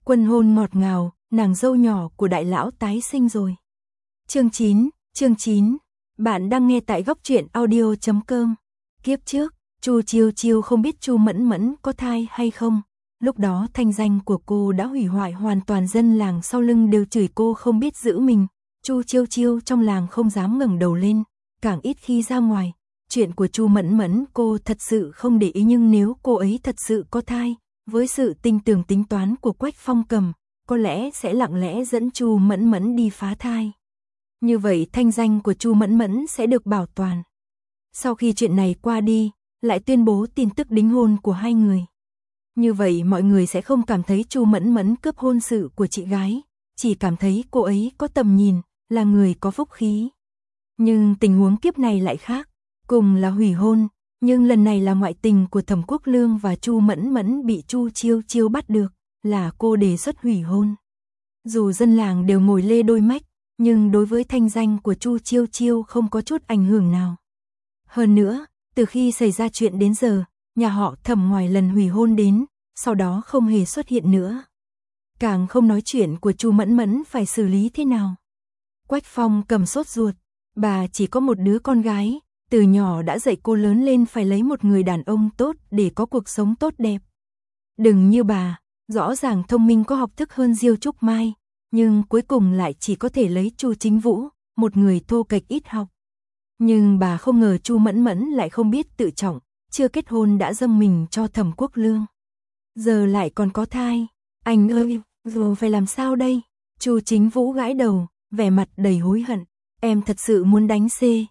Quân hôn ngọt ngào, nàng dâu nhỏ của đại lão tái sinh rồi. Chương 9, bạn đang nghe tại góc truyện audio.com. Kiếp trước, Chu Chiêu Chiêu không biết Chu Mẫn Mẫn có thai hay không. Lúc đó thanh danh của cô đã hủy hoại hoàn toàn, dân làng sau lưng đều chửi cô không biết giữ mình. Chu Chiêu Chiêu trong làng không dám ngẩng đầu lên, càng ít khi ra ngoài. Chuyện của Chu Mẫn Mẫn cô thật sự không để ý, nhưng nếu cô ấy thật sự có thai, với sự tinh tường tính toán của Quách Phong Cầm, có lẽ sẽ lặng lẽ dẫn Chu Mẫn Mẫn đi phá thai. Như vậy thanh danh của Chu Mẫn Mẫn sẽ được bảo toàn. Sau khi chuyện này qua đi, lại tuyên bố tin tức đính hôn của hai người. Như vậy mọi người sẽ không cảm thấy Chu Mẫn Mẫn cướp hôn sự của chị gái, chỉ cảm thấy cô ấy có tầm nhìn, là người có phúc khí. Nhưng tình huống kiếp này lại khác, cùng là hủy hôn, nhưng lần này là ngoại tình của Thẩm Quốc Lương và Chu Mẫn Mẫn bị Chu Chiêu Chiêu bắt được, là cô đề xuất hủy hôn. Dù dân làng đều ngồi lê đôi mách, nhưng đối với thanh danh của Chu Chiêu Chiêu không có chút ảnh hưởng nào. Hơn nữa, từ khi xảy ra chuyện đến giờ, nhà họ Thẩm ngoài lần hủy hôn đến, sau đó không hề xuất hiện nữa. Càng không nói chuyện của Chu Mẫn Mẫn phải xử lý thế nào. Quách Phong Cầm sốt ruột, bà chỉ có một đứa con gái, từ nhỏ đã dạy cô lớn lên phải lấy một người đàn ông tốt để có cuộc sống tốt đẹp. Đừng như bà, rõ ràng thông minh có học thức hơn Diêu Trúc Mai, nhưng cuối cùng lại chỉ có thể lấy Chu Chính Vũ, một người thô kệch ít học. Nhưng bà không ngờ Chu Mẫn Mẫn lại không biết tự trọng, chưa kết hôn đã dâng mình cho Thẩm Quốc Lương. Giờ lại còn có thai, anh ơi, rồi phải làm sao đây? Chu Chính Vũ gãi đầu, vẻ mặt đầy hối hận, em thật sự muốn đánh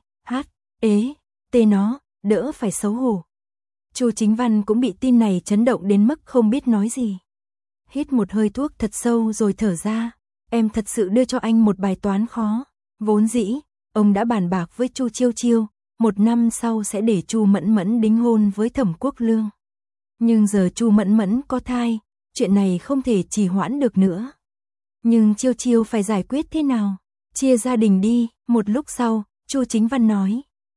tê nó, đỡ phải xấu hổ. Chu Chính Văn cũng bị tin này chấn động đến mức không biết nói gì. Hít một hơi thuốc thật sâu rồi thở ra, em thật sự đưa cho anh một bài toán khó. Vốn dĩ, ông đã bàn bạc với Chu Chiêu Chiêu, 1 năm sau sẽ để Chu Mẫn Mẫn đính hôn với Thẩm Quốc Lương. Nhưng giờ Chu Mẫn Mẫn có thai, chuyện này không thể trì hoãn được nữa. Nhưng Chiêu Chiêu phải giải quyết thế nào? Chia gia đình đi. Một lúc sau, Chu Chính Văn nói,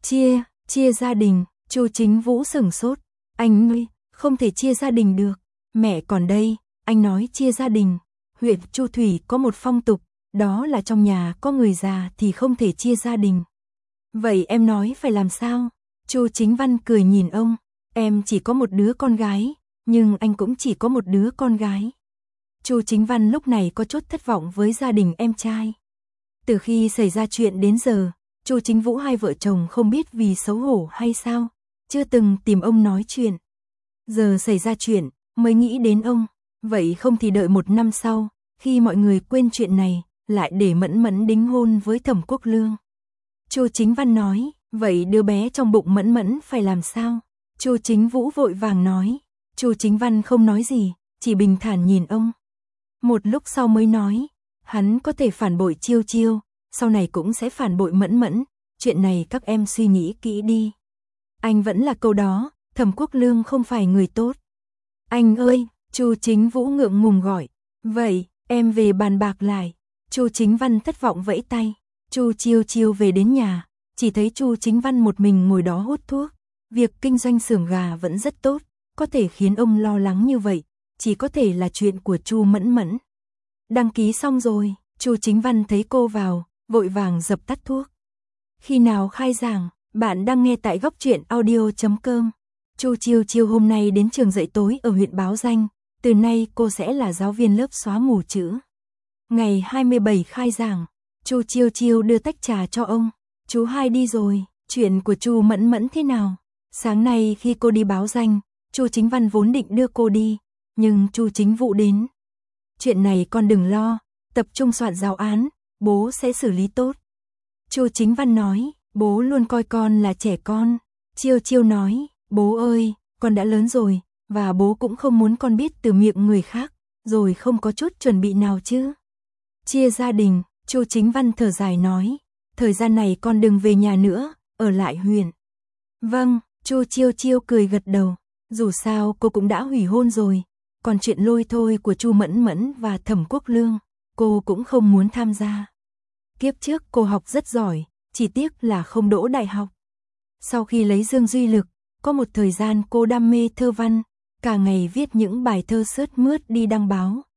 chia gia đình. Chu Chính Vũ sửng sốt, anh ơi, không thể chia gia đình được, mẹ còn đây, anh nói chia gia đình. Huyện Chu Thủy có một phong tục, đó là trong nhà có người già thì không thể chia gia đình. Vậy em nói phải làm sao? Chu Chính Văn cười nhìn ông, em chỉ có một đứa con gái, nhưng anh cũng chỉ có một đứa con gái. Chu Chính Văn lúc này có chút thất vọng với gia đình em trai. Từ khi xảy ra chuyện đến giờ, Chu Chính Vũ hai vợ chồng không biết vì xấu hổ hay sao, chưa từng tìm ông nói chuyện. Giờ xảy ra chuyện, mới nghĩ đến ông, vậy không thì đợi 1 năm sau, khi mọi người quên chuyện này, lại để Mẫn Mẫn đính hôn với Thẩm Quốc Lương. Chu Chính Văn nói, vậy đứa bé trong bụng Mẫn Mẫn phải làm sao? Chu Chính Vũ vội vàng nói. Chu Chính Văn không nói gì, chỉ bình thản nhìn ông. Một lúc sau mới nói, hắn có thể phản bội Chiêu Chiêu, sau này cũng sẽ phản bội Mẫn Mẫn, chuyện này các em suy nghĩ kỹ đi. Anh vẫn là câu đó, Thẩm Quốc Lương không phải người tốt. Anh ơi, Chu Chính Vũ ngượng ngùng gọi, vậy, em về bàn bạc lại. Chu Chính Văn thất vọng vẫy tay. Chu Chiêu Chiêu về đến nhà, chỉ thấy Chu Chính Văn một mình ngồi đó hút thuốc. Việc kinh doanh xưởng gà vẫn rất tốt, có thể khiến ông lo lắng như vậy, chỉ có thể là chuyện của Chu Mẫn Mẫn. Đăng ký xong rồi, Chu Chính Văn thấy cô vào, vội vàng dập tắt thuốc. Khi nào khai giảng? Bạn đang nghe tại góc truyện audio.com. Chu Chiêu Chiêu hôm nay đến trường dạy tối ở huyện Báo Danh, từ nay cô sẽ là giáo viên lớp xóa mù chữ. Ngày 27 khai giảng, Chu Chiêu Chiêu đưa tách trà cho ông. Chú hai đi rồi, chuyện của Chu Mẫn Mẫn thế nào? Sáng nay khi cô đi Báo Danh, Chu Chính Văn vốn định đưa cô đi, nhưng Chu Chính Vũ đến. Chuyện này con đừng lo, tập trung soạn giáo án, bố sẽ xử lý tốt. Chu Chính Văn nói, bố luôn coi con là trẻ con. Chiêu Chiêu nói, bố ơi, con đã lớn rồi, và bố cũng không muốn con biết từ miệng người khác, rồi không có chút chuẩn bị nào chứ. Chia gia đình, Chu Chính Văn thở dài nói, thời gian này con đừng về nhà nữa, ở lại huyện. Vâng, Chu Chiêu Chiêu cười gật đầu, dù sao cô cũng đã hủy hôn rồi, còn chuyện lôi thôi của Chu Mẫn Mẫn và Thẩm Quốc Lương, cô cũng không muốn tham gia. Kiếp trước cô học rất giỏi, chỉ tiếc là không đỗ đại học. Sau khi lấy Dương Duy Lực, có một thời gian cô đam mê thơ văn, cả ngày viết những bài thơ sướt mướt đi đăng báo,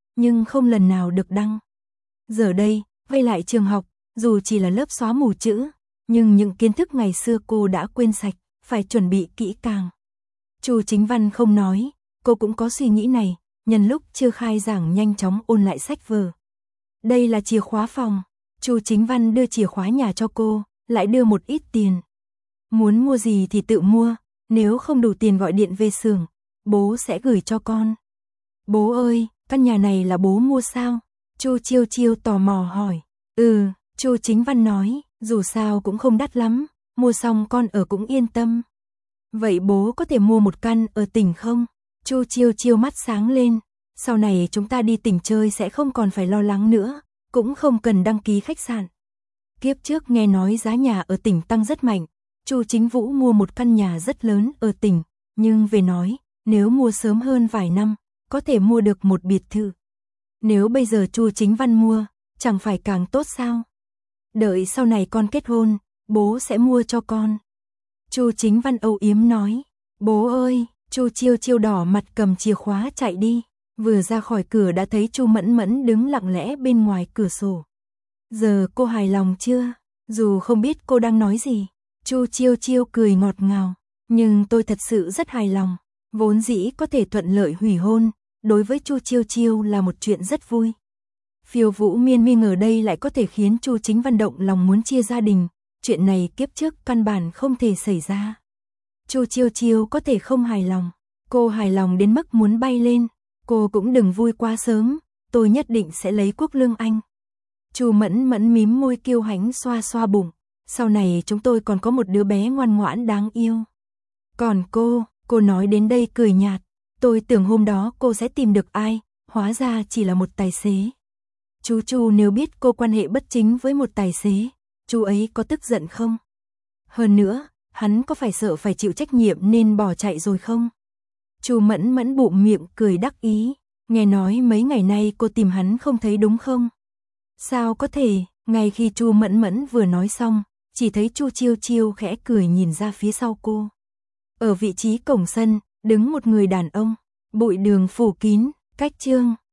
nhưng không lần nào được đăng. Giờ đây, quay lại trường học, dù chỉ là lớp xóa mù chữ, nhưng những kiến thức ngày xưa cô đã quên sạch, phải chuẩn bị kỹ càng. Chu Chính Văn không nói, cô cũng có suy nghĩ này, nhân lúc chưa khai giảng nhanh chóng ôn lại sách vở. Đây là chìa khóa phòng, Chu Chính Văn đưa chìa khóa nhà cho cô, lại đưa một ít tiền. Muốn mua gì thì tự mua, nếu không đủ tiền gọi điện về xưởng, bố sẽ gửi cho con. Bố ơi, căn nhà này là bố mua sao? Chu Chiêu Chiêu tò mò hỏi. Chu Chính Văn nói, dù sao cũng không đắt lắm, mua xong con ở cũng yên tâm. Vậy bố có thể mua một căn ở tỉnh không? Chu Chiêu Chiêu mắt sáng lên, sau này chúng ta đi tỉnh chơi sẽ không còn phải lo lắng nữa, cũng không cần đăng ký khách sạn. Kiếp trước nghe nói giá nhà ở tỉnh tăng rất mạnh, Chu Chính Vũ mua một căn nhà rất lớn ở tỉnh, nhưng về nói, nếu mua sớm hơn vài năm, có thể mua được một biệt thự. Nếu bây giờ Chu Chính Văn mua, chẳng phải càng tốt sao? Đợi sau này con kết hôn, bố sẽ mua cho con. Chu Chính Văn âu yếm nói, bố ơi, Chu Chiêu Chiêu đỏ mặt cầm chìa khóa chạy đi, vừa ra khỏi cửa đã thấy Chu Mẫn Mẫn đứng lặng lẽ bên ngoài cửa sổ. Giờ cô hài lòng chưa? Dù không biết cô đang nói gì, Chu Chiêu Chiêu cười ngọt ngào, nhưng tôi thật sự rất hài lòng, vốn dĩ có thể thuận lợi hủy hôn, đối với Chu Chiêu Chiêu là một chuyện rất vui. Phiêu Vũ Miên Miên ở đây lại có thể khiến Chu Chính Văn động lòng muốn chia gia đình, chuyện này kiếp trước căn bản không thể xảy ra. Chu Chiêu Chiêu có thể không hài lòng, cô hài lòng đến mức muốn bay lên, cô cũng đừng vui quá sớm, tôi nhất định sẽ lấy Quốc Lương Anh. Chu Mẫn Mẫn mím môi kiêu hãnh xoa xoa bụng, sau này chúng tôi còn có một đứa bé ngoan ngoãn đáng yêu. Còn cô nói đến đây cười nhạt, tôi tưởng hôm đó cô sẽ tìm được ai, hóa ra chỉ là một tài xế. Chú Chu nếu biết cô quan hệ bất chính với một tài xế, chú ấy có tức giận không? Hơn nữa, hắn có phải sợ phải chịu trách nhiệm nên bỏ chạy rồi không? Chu Mẫn Mẫn bụm miệng cười đắc ý, nghe nói mấy ngày nay cô tìm hắn không thấy đúng không? Sao có thể, ngay khi Chu Mẫn Mẫn vừa nói xong, chỉ thấy Chu Chiêu Chiêu khẽ cười nhìn ra phía sau cô. Ở vị trí cổng sân, đứng một người đàn ông, bụi đường phủ kín, cách chương